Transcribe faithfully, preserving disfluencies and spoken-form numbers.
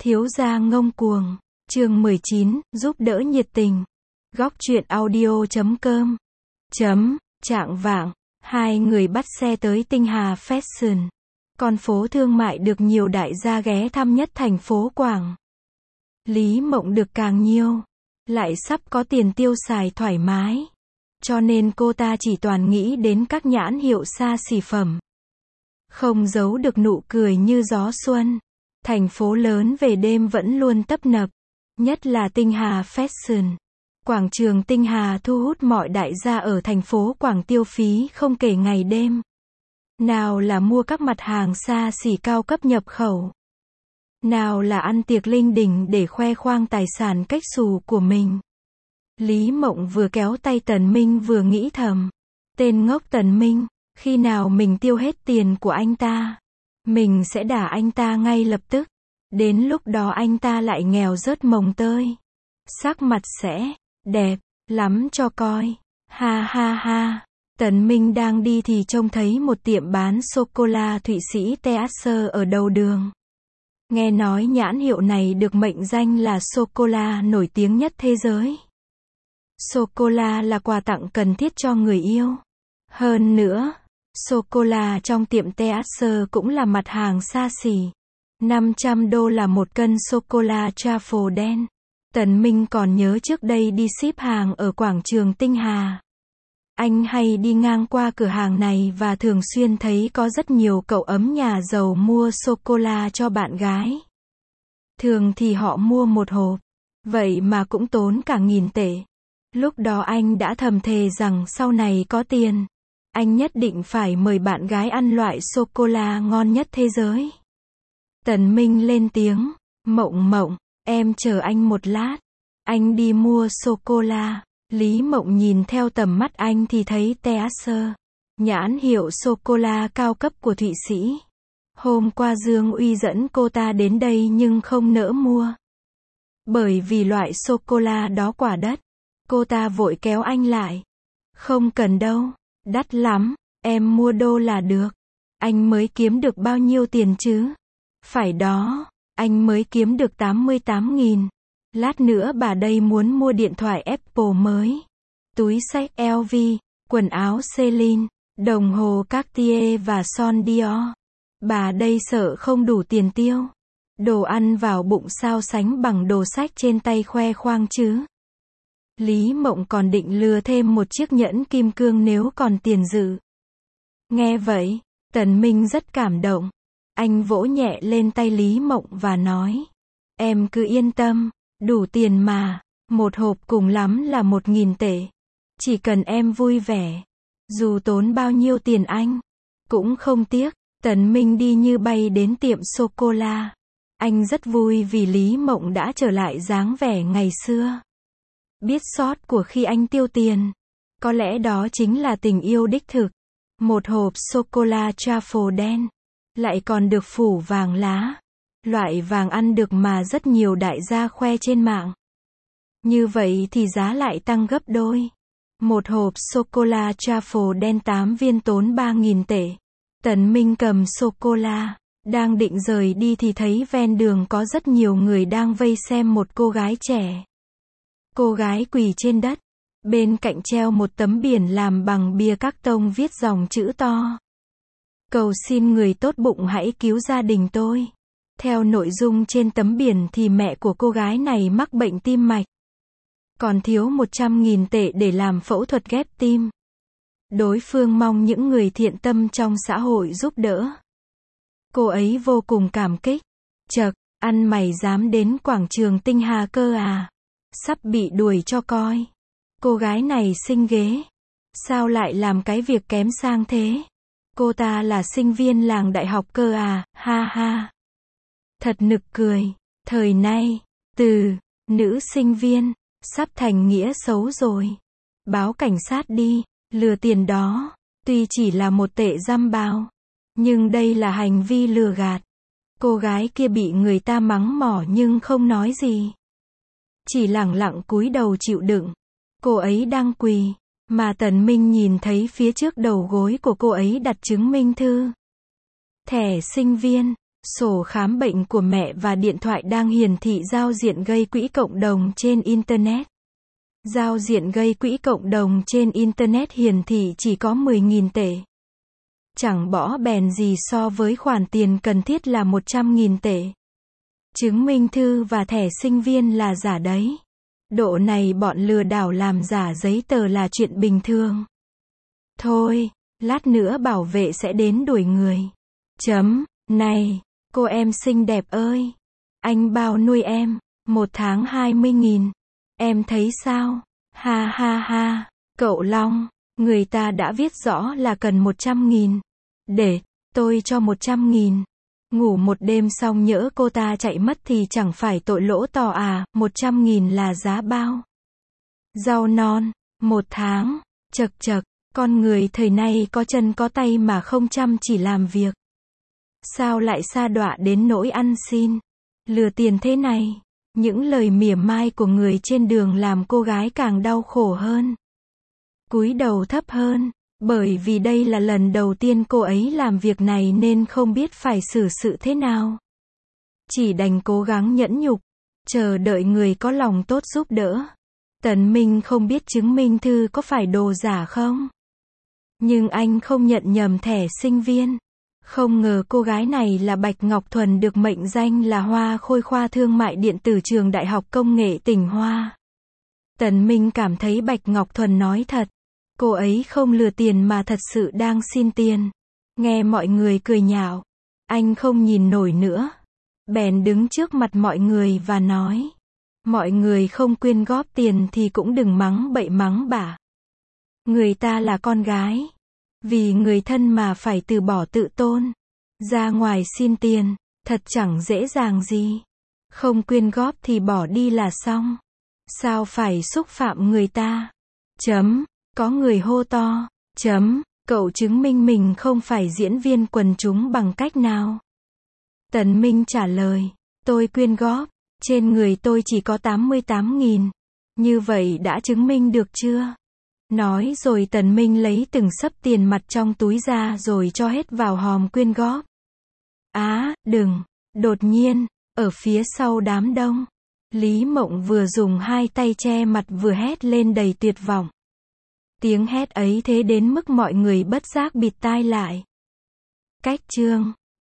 Thiếu gia ngông cuồng, chương mười chín, giúp đỡ nhiệt tình. Góc truyện audio chấm com. Chấm, trạng vạng, hai người bắt xe tới Tinh Hà Fashion, con phố thương mại được nhiều đại gia ghé thăm nhất thành phố Quảng. Lý Mộng được càng nhiều, lại sắp có tiền tiêu xài thoải mái, cho nên cô ta chỉ toàn nghĩ đến các nhãn hiệu xa xỉ phẩm. Không giấu được nụ cười như gió xuân. Thành phố lớn về đêm vẫn luôn tấp nập, nhất là Tinh Hà Fashion. Quảng trường Tinh Hà thu hút mọi đại gia ở thành phố Quảng tiêu phí không kể ngày đêm. Nào là mua các mặt hàng xa xỉ cao cấp nhập khẩu, nào là ăn tiệc linh đình để khoe khoang tài sản cách xù của mình. Lý Mộng vừa kéo tay Tần Minh vừa nghĩ thầm, tên ngốc Tần Minh, khi nào mình tiêu hết tiền của anh ta, mình sẽ đả anh ta ngay lập tức. Đến lúc đó anh ta lại nghèo rớt mồng tơi, sắc mặt sẽ đẹp lắm cho coi. Ha ha ha. Tần Minh đang đi thì trông thấy một tiệm bán sô-cô-la Thụy Sĩ Teaser ở đầu đường. Nghe nói nhãn hiệu này được mệnh danh là sô-cô-la nổi tiếng nhất thế giới. Sô-cô-la là quà tặng cần thiết cho người yêu. Hơn nữa, sô-cô-la trong tiệm Teaser cũng là mặt hàng xa xỉ. năm trăm đô là một cân sô-cô-la truffle đen. Tần Minh còn nhớ trước đây đi ship hàng ở quảng trường Tinh Hà. Anh hay đi ngang qua cửa hàng này và thường xuyên thấy có rất nhiều cậu ấm nhà giàu mua sô-cô-la cho bạn gái. Thường thì họ mua một hộp, vậy mà cũng tốn cả nghìn tệ. Lúc đó anh đã thầm thề rằng sau này có tiền, anh nhất định phải mời bạn gái ăn loại sô-cô-la ngon nhất thế giới. Tần Minh lên tiếng, Mộng Mộng, em chờ anh một lát, anh đi mua sô-cô-la. Lý Mộng nhìn theo tầm mắt anh thì thấy Teaser, nhãn hiệu sô-cô-la cao cấp của Thụy Sĩ. Hôm qua Dương Uy dẫn cô ta đến đây nhưng không nỡ mua, bởi vì loại sô-cô-la đó quả đất. Cô ta vội kéo anh lại, không cần đâu, đắt lắm, em mua đô là được. Anh mới kiếm được bao nhiêu tiền chứ? Phải đó, anh mới kiếm được tám mươi tám nghìn. Lát nữa bà đây muốn mua điện thoại Apple mới, túi xách lờ vê, quần áo Celine, đồng hồ Cartier và son Dior. Bà đây sợ không đủ tiền tiêu. Đồ ăn vào bụng sao sánh bằng đồ xách trên tay khoe khoang chứ. Lý Mộng còn định lừa thêm một chiếc nhẫn kim cương nếu còn tiền dự. Nghe vậy, Tần Minh rất cảm động. Anh vỗ nhẹ lên tay Lý Mộng và nói, em cứ yên tâm, đủ tiền mà, một hộp cùng lắm là một nghìn tệ. Chỉ cần em vui vẻ, dù tốn bao nhiêu tiền anh cũng không tiếc. Tần Minh đi như bay đến tiệm sô-cô-la. Anh rất vui vì Lý Mộng đã trở lại dáng vẻ ngày xưa. Biết sót của khi anh tiêu tiền, có lẽ đó chính là tình yêu đích thực. Một hộp sô-cô-la truffle đen, lại còn được phủ vàng lá, loại vàng ăn được mà rất nhiều đại gia khoe trên mạng. Như vậy thì giá lại tăng gấp đôi. Một hộp sô-cô-la truffle đen tám viên tốn ba nghìn tệ. Tần Minh cầm sô-cô-la, đang định rời đi thì thấy ven đường có rất nhiều người đang vây xem một cô gái trẻ. Cô gái quỳ trên đất, bên cạnh treo một tấm biển làm bằng bìa các tông viết dòng chữ to. Cầu xin người tốt bụng hãy cứu gia đình tôi. Theo nội dung trên tấm biển thì mẹ của cô gái này mắc bệnh tim mạch, còn thiếu một trăm nghìn tệ để làm phẫu thuật ghép tim. Đối phương mong những người thiện tâm trong xã hội giúp đỡ. Cô ấy vô cùng cảm kích. Chậc, ăn mày dám đến quảng trường Tinh Hà cơ à? Sắp bị đuổi cho coi. Cô gái này xinh ghê, sao lại làm cái việc kém sang thế? Cô ta là sinh viên làng đại học cơ à? Ha ha. Thật nực cười. Thời nay, từ nữ sinh viên sắp thành nghĩa xấu rồi. Báo cảnh sát đi, lừa tiền đó, tuy chỉ là một tệ dăm bao, nhưng đây là hành vi lừa gạt. Cô gái kia bị người ta mắng mỏ nhưng không nói gì, chỉ lẳng lặng cúi đầu chịu đựng. Cô ấy đang quỳ, mà Tần Minh nhìn thấy phía trước đầu gối của cô ấy đặt chứng minh thư, thẻ sinh viên. Sổ khám bệnh của mẹ và điện thoại đang hiển thị giao diện gây quỹ cộng đồng trên Internet. Giao diện gây quỹ cộng đồng trên Internet hiển thị chỉ có mười nghìn tệ. Chẳng bỏ bèn gì so với khoản tiền cần thiết là một trăm nghìn tệ. Chứng minh thư và thẻ sinh viên là giả đấy. Độ này bọn lừa đảo làm giả giấy tờ là chuyện bình thường. Thôi, lát nữa bảo vệ sẽ đến đuổi người. Chấm, này, cô em xinh đẹp ơi. Anh bao nuôi em, một tháng hai mươi nghìn. Em thấy sao? Ha ha ha, cậu Long, người ta đã viết rõ là cần một trăm nghìn. Để, tôi cho một trăm nghìn. Ngủ một đêm xong nhỡ cô ta chạy mất thì chẳng phải tội lỗ to à, một trăm nghìn là giá bao. Rau non, một tháng, chật chật, con người thời nay có chân có tay mà không chăm chỉ làm việc. Sao lại sa đọa đến nỗi ăn xin, lừa tiền thế này? Những lời mỉa mai của người trên đường làm cô gái càng đau khổ hơn. Cúi đầu thấp hơn, bởi vì đây là lần đầu tiên cô ấy làm việc này nên không biết phải xử sự thế nào. Chỉ đành cố gắng nhẫn nhục, chờ đợi người có lòng tốt giúp đỡ. Tần Minh không biết chứng minh thư có phải đồ giả không. Nhưng anh không nhận nhầm thẻ sinh viên. Không ngờ cô gái này là Bạch Ngọc Thuần, được mệnh danh là Hoa Khôi khoa thương mại điện tử trường Đại học Công nghệ tỉnh Hoa. Tần Minh cảm thấy Bạch Ngọc Thuần nói thật. Cô ấy không lừa tiền mà thật sự đang xin tiền. Nghe mọi người cười nhạo, anh không nhìn nổi nữa. Bèn đứng trước mặt mọi người và nói. Mọi người không quyên góp tiền thì cũng đừng mắng bậy mắng bạ. Người ta là con gái. Vì người thân mà phải từ bỏ tự tôn. Ra ngoài xin tiền, thật chẳng dễ dàng gì. Không quyên góp thì bỏ đi là xong. Sao phải xúc phạm người ta? Chấm. Có người hô to. Chấm. Cậu chứng minh mình không phải diễn viên quần chúng bằng cách nào? Tần Minh trả lời. Tôi quyên góp. Trên người tôi chỉ có tám mươi tám nghìn. Như vậy đã chứng minh được chưa? Nói rồi Tần Minh lấy từng xấp tiền mặt trong túi ra rồi cho hết vào hòm quyên góp. Á, đừng. Đột nhiên, ở phía sau đám đông, Lý Mộng vừa dùng hai tay che mặt vừa hét lên đầy tuyệt vọng. Tiếng hét ấy thế đến mức mọi người bất giác bịt tai lại. Cách chương